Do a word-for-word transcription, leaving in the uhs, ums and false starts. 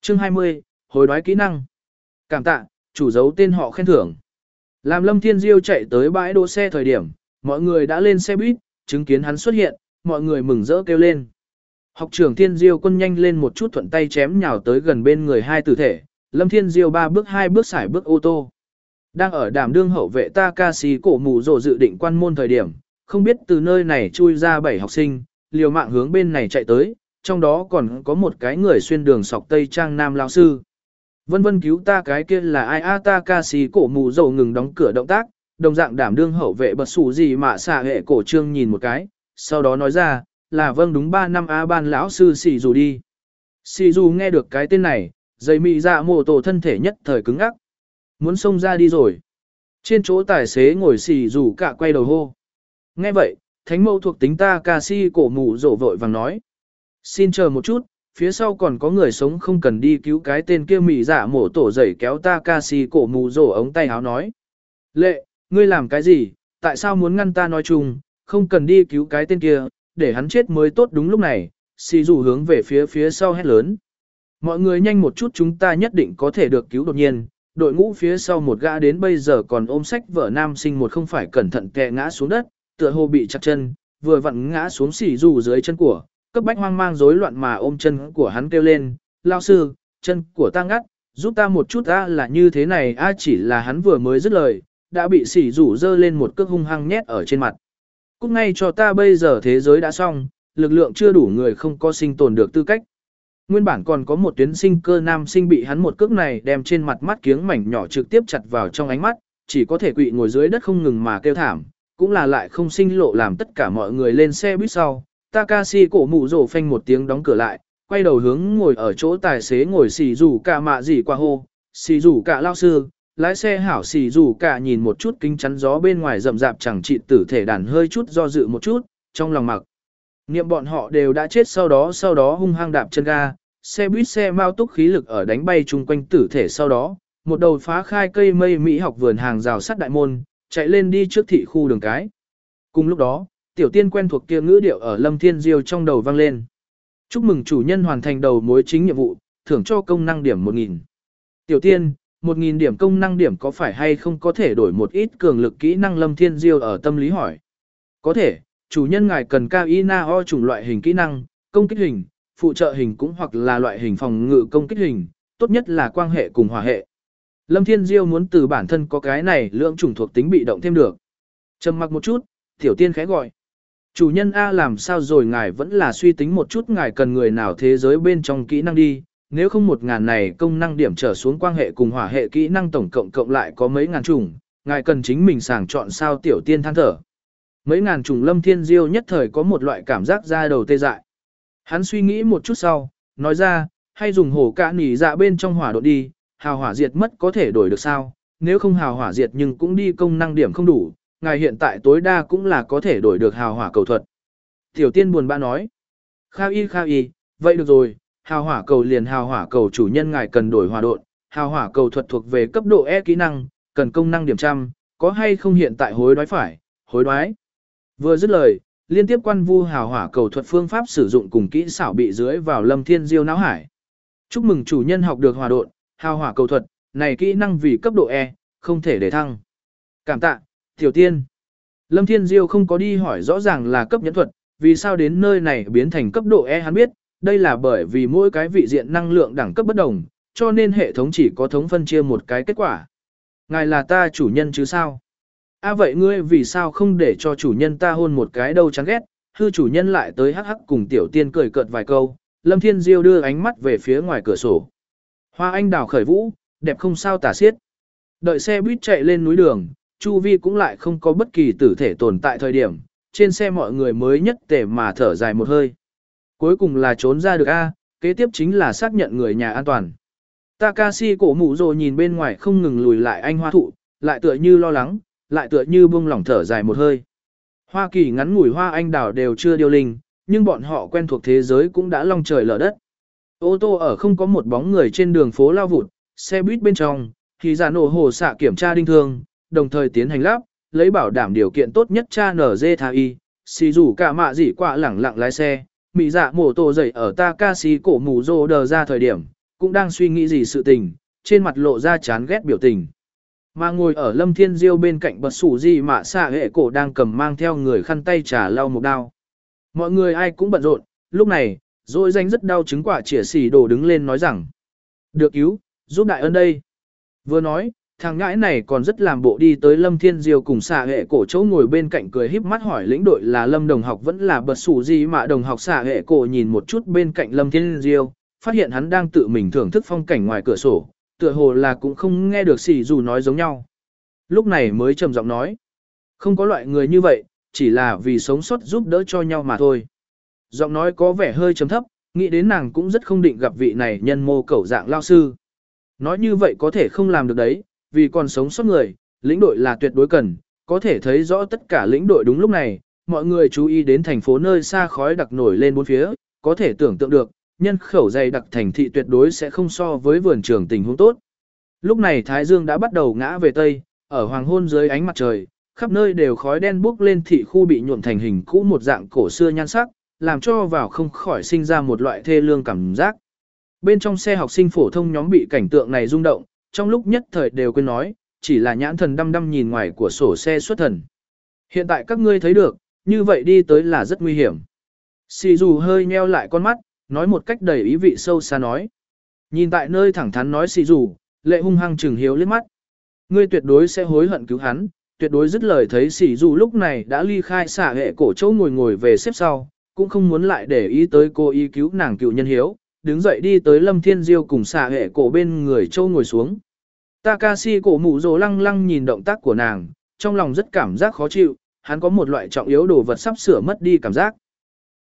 Chương hai mươi, hối đoái kỹ năng. Cảm tạ, chủ dấu tên họ khen thưởng. Làm Lâm Thiên Diêu chạy tới bãi đỗ xe thời điểm, mọi người đã lên xe buýt, chứng kiến hắn xuất hiện, mọi người mừng rỡ kêu lên. Học trưởng Thiên Diêu quân nhanh lên một chút thuận tay chém nhào tới gần bên người hai tử thể, Lâm Thiên Diêu ba bước hai bước xài bước ô tô. Đang ở đảm đương hậu vệ Takashi cổ mù rồ dự định quan môn thời điểm, không biết từ nơi này chui ra bảy học sinh, liều mạng hướng bên này chạy tới, trong đó còn có một cái người xuyên đường sọc tây trang nam lão sư. Vân vân cứu ta, cái kia là ai a? Takashi cổ mù rồ ngừng đóng cửa động tác, đồng dạng đảm đương hậu vệ bật sủ gì mà xả hệ cổ trương nhìn một cái, sau đó nói ra, là vâng đúng ba năm A ban lão sư xì dù đi. Xì dù nghe được cái tên này, dây mị dạ mồ tổ thân thể nhất thời cứng ngắc. Muốn xông ra đi rồi. Trên chỗ tài xế ngồi xì dù cả quay đầu hô. Nghe vậy, thánh mẫu thuộc tính Takashi cổ mù rồ vội vàng nói. Xin chờ một chút, phía sau còn có người sống không cần đi cứu cái tên kia. Mị dạ mổ tổ dậy kéo Takashi cổ mù rồ ống tay áo nói. Lệ, ngươi làm cái gì, tại sao muốn ngăn ta nói chung, không cần đi cứu cái tên kia, để hắn chết mới tốt. Đúng lúc này, xì dù hướng về phía phía sau hét lớn. Mọi người nhanh một chút, chúng ta nhất định có thể được cứu. Đột nhiên, đội ngũ phía sau một gã đến bây giờ còn ôm sách vở nam sinh một không phải cẩn thận tè ngã xuống đất, tựa hồ bị chặt chân, vừa vặn ngã xuống xì dù dưới chân của, cấp bách hoang mang rối loạn mà ôm chân của hắn kêu lên, lao sư, chân của ta ngắt, giúp ta một chút. A là như thế này a. Chỉ là hắn vừa mới dứt lời, đã bị xì dù dơ lên một cước hung hăng nhét ở trên mặt. Cút ngay cho ta, bây giờ thế giới đã xong, lực lượng chưa đủ người không có sinh tồn được tư cách. Nguyên bản còn có một tuyến sinh cơ nam sinh bị hắn một cước này đem trên mặt mắt kiếng mảnh nhỏ trực tiếp chặt vào trong ánh mắt, chỉ có thể quỵ ngồi dưới đất không ngừng mà kêu thảm, cũng là lại không sinh lộ. Làm tất cả mọi người lên xe buýt sau, Takashi cổ mụ rồ phanh một tiếng đóng cửa lại, quay đầu hướng ngồi ở chỗ tài xế ngồi xì rủ cả mạ gì qua hô, xì rủ cả lao sư, lái xe hảo. Xì rủ cả nhìn một chút kính chắn gió bên ngoài rậm rạp chẳng trị tử thể đàn, hơi chút do dự một chút, trong lòng mặc niệm bọn họ đều đã chết. Sau đó sau đó hung hăng đạp chân ga, xe buýt xe mau túc khí lực ở đánh bay chung quanh tử thể. Sau đó, một đầu phá khai cây mây Mỹ học vườn hàng rào sắt đại môn, chạy lên đi trước thị khu đường cái. Cùng lúc đó, tiểu tiên quen thuộc kia ngữ điệu ở Lâm Thiên Diêu trong đầu vang lên. Chúc mừng chủ nhân hoàn thành đầu mối chính nhiệm vụ, thưởng cho công năng điểm một nghìn. Tiểu tiên, một nghìn điểm công năng điểm có phải hay không có thể đổi một ít cường lực kỹ năng? Lâm Thiên Diêu ở tâm lý hỏi. Có thể, chủ nhân ngài cần cao i na o chủng loại hình kỹ năng, công kích hình, phụ trợ hình cũng hoặc là loại hình phòng ngự công kích hình, tốt nhất là quang hệ cùng hỏa hệ. Lâm Thiên Diêu muốn từ bản thân có cái này lượng chủng thuộc tính bị động thêm được. Trầm mặc một chút, tiểu tiên khẽ gọi. Chủ nhân A, làm sao rồi, ngài vẫn là suy tính một chút ngài cần người nào thế giới bên trong kỹ năng đi, nếu không một ngàn này công năng điểm trở xuống quang hệ cùng hỏa hệ kỹ năng tổng cộng cộng lại có mấy ngàn chủng, ngài cần chính mình sàng chọn sao? Tiểu tiên than thở. Mấy ngàn chủng. Lâm Thiên Diêu nhất thời có một loại cảm giác da đầu tê dại. Hắn suy nghĩ một chút sau, nói ra, hay dùng hổ cả nỉ dạ bên trong hỏa độ đi, hào hỏa diệt mất có thể đổi được sao? Nếu không hào hỏa diệt nhưng cũng đi công năng điểm không đủ, ngài hiện tại tối đa cũng là có thể đổi được hào hỏa cầu thuật. Tiểu tiên buồn bã nói. Khao y khao y, vậy được rồi, hào hỏa cầu liền hào hỏa cầu. Chủ nhân ngài cần đổi hỏa độn, hào hỏa cầu thuật thuộc về cấp độ E kỹ năng, cần công năng điểm trăm, có hay không hiện tại hối đoái? Phải, hối đoái. Vừa dứt lời, liên tiếp quan vu hào hỏa cầu thuật phương pháp sử dụng cùng kỹ xảo bị dưới vào Lâm Thiên Diêu não hải. Chúc mừng chủ nhân học được hỏa độn, hào hỏa cầu thuật, này kỹ năng vì cấp độ E, không thể để thăng. Cảm tạ, tiểu tiên. Lâm Thiên Diêu không có đi hỏi rõ ràng là cấp nhẫn thuật, vì sao đến nơi này biến thành cấp độ E. Hắn biết, đây là bởi vì mỗi cái vị diện năng lượng đẳng cấp bất đồng, cho nên hệ thống chỉ có thống phân chia một cái kết quả. Ngài là ta chủ nhân chứ sao? À vậy ngươi vì sao không để cho chủ nhân ta hôn một cái đâu, chán ghét. Hư chủ nhân lại tới hắc hắc cùng tiểu tiên cười cợt vài câu. Lâm Thiên Diêu đưa ánh mắt về phía ngoài cửa sổ. Hoa anh đào khởi vũ, đẹp không sao tả xiết. Đợi xe buýt chạy lên núi đường, chu vi cũng lại không có bất kỳ tử thể tồn tại thời điểm, trên xe mọi người mới nhất tề mà thở dài một hơi. Cuối cùng là trốn ra được a, kế tiếp chính là xác nhận người nhà an toàn. Takashi cổ mụ rồ nhìn bên ngoài không ngừng lùi lại anh hoa thụ, lại tựa như lo lắng, lại tựa như buông lỏng thở dài một hơi. Hoa Kỳ ngắn ngủi hoa anh đào đều chưa điêu linh, nhưng bọn họ quen thuộc thế giới cũng đã long trời lở đất. Ô tô ở không có một bóng người trên đường phố lao vụt, xe buýt bên trong, thì giả nổ hồ xạ kiểm tra đinh thương, đồng thời tiến hành lắp, lấy bảo đảm điều kiện tốt nhất cha nở dê tha y, xì rủ cả mạ dỉ quạ lẳng lặng lái xe, mị dạ mổ tổ dậy ở Takashi cổ mù rô đờ ra thời điểm, cũng đang suy nghĩ gì sự tình, trên mặt lộ ra chán ghét biểu tình. Mà ngồi ở Lâm Thiên Diêu bên cạnh bật sủ gì mà xạ hệ cổ đang cầm mang theo người khăn tay trà lau một đao. Mọi người ai cũng bận rộn, lúc này, rồi danh rất đau chứng quả chĩa xỉ đổ đứng lên nói rằng. Được cứu, giúp đại ân đây. Vừa nói, thằng ngãi này còn rất làm bộ đi tới Lâm Thiên Diêu cùng xạ hệ cổ chỗ ngồi bên cạnh cười híp mắt hỏi lĩnh đội là Lâm đồng học vẫn là bật sủ gì mà đồng học. Xạ hệ cổ nhìn một chút bên cạnh Lâm Thiên Diêu, phát hiện hắn đang tự mình thưởng thức phong cảnh ngoài cửa sổ, tựa hồ là cũng không nghe được xỉ dù nói giống nhau. Lúc này mới trầm giọng nói, không có loại người như vậy, chỉ là vì sống sót giúp đỡ cho nhau mà thôi. Giọng nói có vẻ hơi trầm thấp, nghĩ đến nàng cũng rất không định gặp vị này nhân mô cẩu dạng lao sư. Nói như vậy có thể không làm được đấy, vì còn sống sót người, lĩnh đội là tuyệt đối cần, có thể thấy rõ tất cả lĩnh đội đúng lúc này, mọi người chú ý đến thành phố nơi xa khói đặc nổi lên bốn phía, có thể tưởng tượng được, nhân khẩu dày đặc thành thị tuyệt đối sẽ không so với vườn trường tình huống tốt. Lúc này Thái Dương đã bắt đầu ngã về Tây, ở hoàng hôn dưới ánh mặt trời, khắp nơi đều khói đen bốc lên thị khu bị nhuộm thành hình cũ một dạng cổ xưa nhan sắc, làm cho vào không khỏi sinh ra một loại thê lương cảm giác. Bên trong xe học sinh phổ thông nhóm bị cảnh tượng này rung động, trong lúc nhất thời đều quên nói, chỉ là nhãn thần đăm đăm nhìn ngoài của sổ xe xuất thần. Hiện tại các ngươi thấy được, như vậy đi tới là rất nguy hiểm. Sì dù hơi nheo lại con mắt, nói một cách đầy ý vị sâu xa nói. Nhìn tại nơi thẳng thắn nói Sì dù, lệ hung hăng trừng hiếu liếc mắt. Ngươi tuyệt đối sẽ hối hận cứu hắn, tuyệt đối dứt lời thấy Sì dù lúc này đã ly khai xả hệ cổ chỗ ngồi ngồi về xếp sau, cũng không muốn lại để ý tới cô ý cứu nàng cựu nhân hiếu, đứng dậy đi tới Lâm Thiên Diêu cùng xả hệ cổ bên người châu ngồi xuống. Takashi cổ mụ rồ lăng lăng nhìn động tác của nàng, trong lòng rất cảm giác khó chịu, hắn có một loại trọng yếu đồ vật sắp sửa mất đi cảm giác.